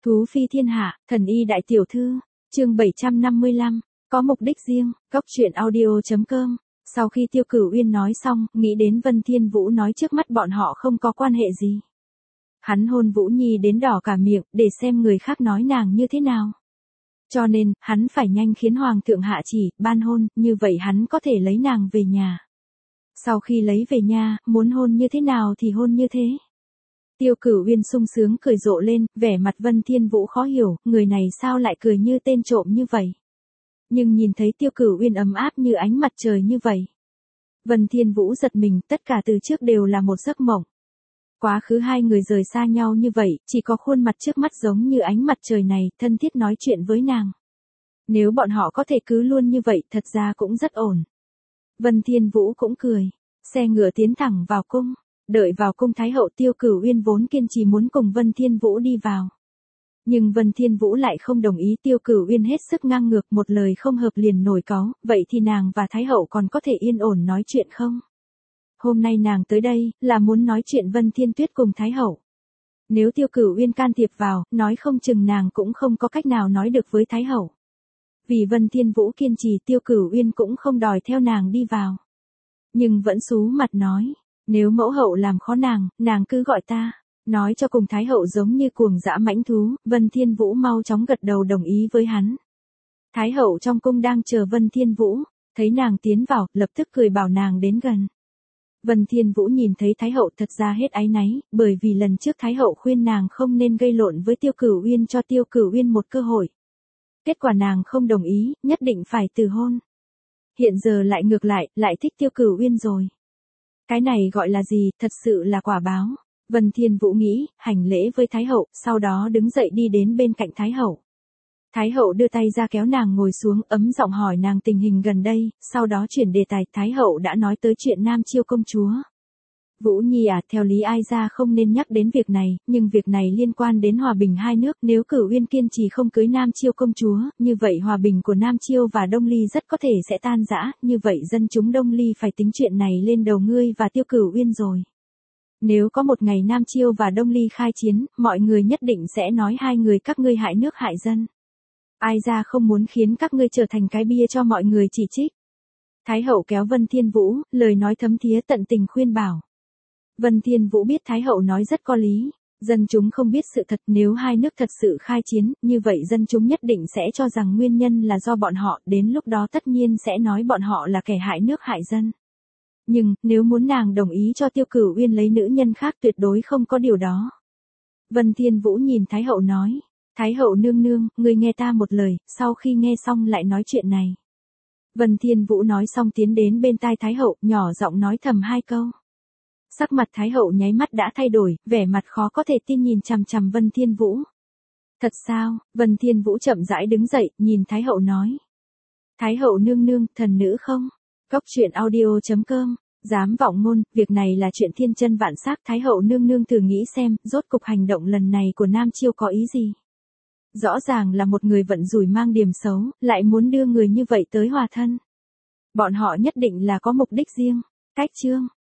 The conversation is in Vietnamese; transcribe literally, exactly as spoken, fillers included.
Thú phi thiên hạ, thần y đại tiểu thư, chương bảy trăm năm mươi lăm, có mục đích riêng, Cốc truyện audio chấm com. Sau khi Tiêu Cửu Uyên nói xong, nghĩ đến Vân Thiên Vũ nói trước mắt bọn họ không có quan hệ gì. Hắn hôn Vũ Nhi đến đỏ cả miệng, để xem người khác nói nàng như thế nào. Cho nên, hắn phải nhanh khiến Hoàng thượng hạ chỉ, ban hôn, như vậy hắn có thể lấy nàng về nhà. Sau khi lấy về nhà, muốn hôn như thế nào thì hôn như thế. Tiêu Cửu Uyên sung sướng cười rộ lên, vẻ mặt Vân Thiên Vũ khó hiểu, người này sao lại cười như tên trộm như vậy. Nhưng nhìn thấy Tiêu Cửu Uyên ấm áp như ánh mặt trời như vậy. Vân Thiên Vũ giật mình, tất cả từ trước đều là một giấc mộng. Quá khứ hai người rời xa nhau như vậy, chỉ có khuôn mặt trước mắt giống như ánh mặt trời này, thân thiết nói chuyện với nàng. Nếu bọn họ có thể cứ luôn như vậy, thật ra cũng rất ổn. Vân Thiên Vũ cũng cười, xe ngựa tiến thẳng vào cung. Đợi vào cung Thái hậu, Tiêu Cửu Uyên vốn kiên trì muốn cùng Vân Thiên Vũ đi vào. Nhưng Vân Thiên Vũ lại không đồng ý, Tiêu Cửu Uyên hết sức ngang ngược, một lời không hợp liền nổi cáu, vậy thì nàng và Thái hậu còn có thể yên ổn nói chuyện không? Hôm nay nàng tới đây, là muốn nói chuyện Vân Thiên Tuyết cùng Thái hậu. Nếu Tiêu Cửu Uyên can thiệp vào, nói không chừng nàng cũng không có cách nào nói được với Thái hậu. Vì Vân Thiên Vũ kiên trì, Tiêu Cửu Uyên cũng không đòi theo nàng đi vào. Nhưng vẫn xú mặt nói. Nếu mẫu hậu làm khó nàng, nàng cứ gọi ta. Nói cho cùng Thái hậu giống như cuồng dã mãnh thú, Vân Thiên Vũ mau chóng gật đầu đồng ý với hắn. Thái hậu trong cung đang chờ Vân Thiên Vũ, thấy nàng tiến vào, lập tức cười bảo nàng đến gần. Vân Thiên Vũ nhìn thấy Thái hậu thật ra hết áy náy, bởi vì lần trước Thái hậu khuyên nàng không nên gây lộn với Tiêu Cửu Uyên, cho Tiêu Cửu Uyên một cơ hội. Kết quả nàng không đồng ý, nhất định phải từ hôn. Hiện giờ lại ngược lại, lại thích Tiêu Cửu Uyên rồi. Cái này gọi là gì, thật sự là quả báo. Vân Thiên Vũ nghĩ, hành lễ với Thái hậu, sau đó đứng dậy đi đến bên cạnh Thái hậu. Thái hậu đưa tay ra kéo nàng ngồi xuống, ấm giọng hỏi nàng tình hình gần đây, sau đó chuyển đề tài. Thái hậu đã nói tới chuyện Nam Chiêu công chúa. Vũ Nhi à, theo lý ai ra không nên nhắc đến việc này, nhưng việc này liên quan đến hòa bình hai nước, nếu Cửu Uyên kiên trì không cưới Nam Chiêu công chúa, như vậy hòa bình của Nam Chiêu và Đông Ly rất có thể sẽ tan rã, như vậy dân chúng Đông Ly phải tính chuyện này lên đầu ngươi và Tiêu Cửu Uyên rồi. Nếu có một ngày Nam Chiêu và Đông Ly khai chiến, mọi người nhất định sẽ nói hai người các ngươi hại nước hại dân. Ai ra không muốn khiến các ngươi trở thành cái bia cho mọi người chỉ trích. Thái hậu kéo Vân Thiên Vũ, lời nói thấm thía tận tình khuyên bảo. Vân Thiên Vũ biết Thái hậu nói rất có lý, dân chúng không biết sự thật, nếu hai nước thật sự khai chiến, như vậy dân chúng nhất định sẽ cho rằng nguyên nhân là do bọn họ, đến lúc đó tất nhiên sẽ nói bọn họ là kẻ hại nước hại dân. Nhưng, nếu muốn nàng đồng ý cho Tiêu Cửu Uyên lấy nữ nhân khác tuyệt đối không có điều đó. Vân Thiên Vũ nhìn Thái hậu nói, Thái hậu nương nương, người nghe ta một lời, sau khi nghe xong lại nói chuyện này. Vân Thiên Vũ nói xong tiến đến bên tai Thái hậu, nhỏ giọng nói thầm hai câu. Sắc mặt Thái hậu nháy mắt đã thay đổi, vẻ mặt khó có thể tin nhìn chằm chằm Vân Thiên Vũ. Thật sao? Vân Thiên Vũ chậm rãi đứng dậy, nhìn Thái hậu nói. Thái hậu nương nương, thần nữ không? Cốc truyện audio chấm com, dám vọng ngôn, việc này là chuyện thiên chân vạn sắc. Thái hậu nương nương thử nghĩ xem, rốt cục hành động lần này của Nam Chiêu có ý gì? Rõ ràng là một người vận rủi mang điểm xấu, lại muốn đưa người như vậy tới hòa thân. Bọn họ nhất định là có mục đích riêng. Cách chương.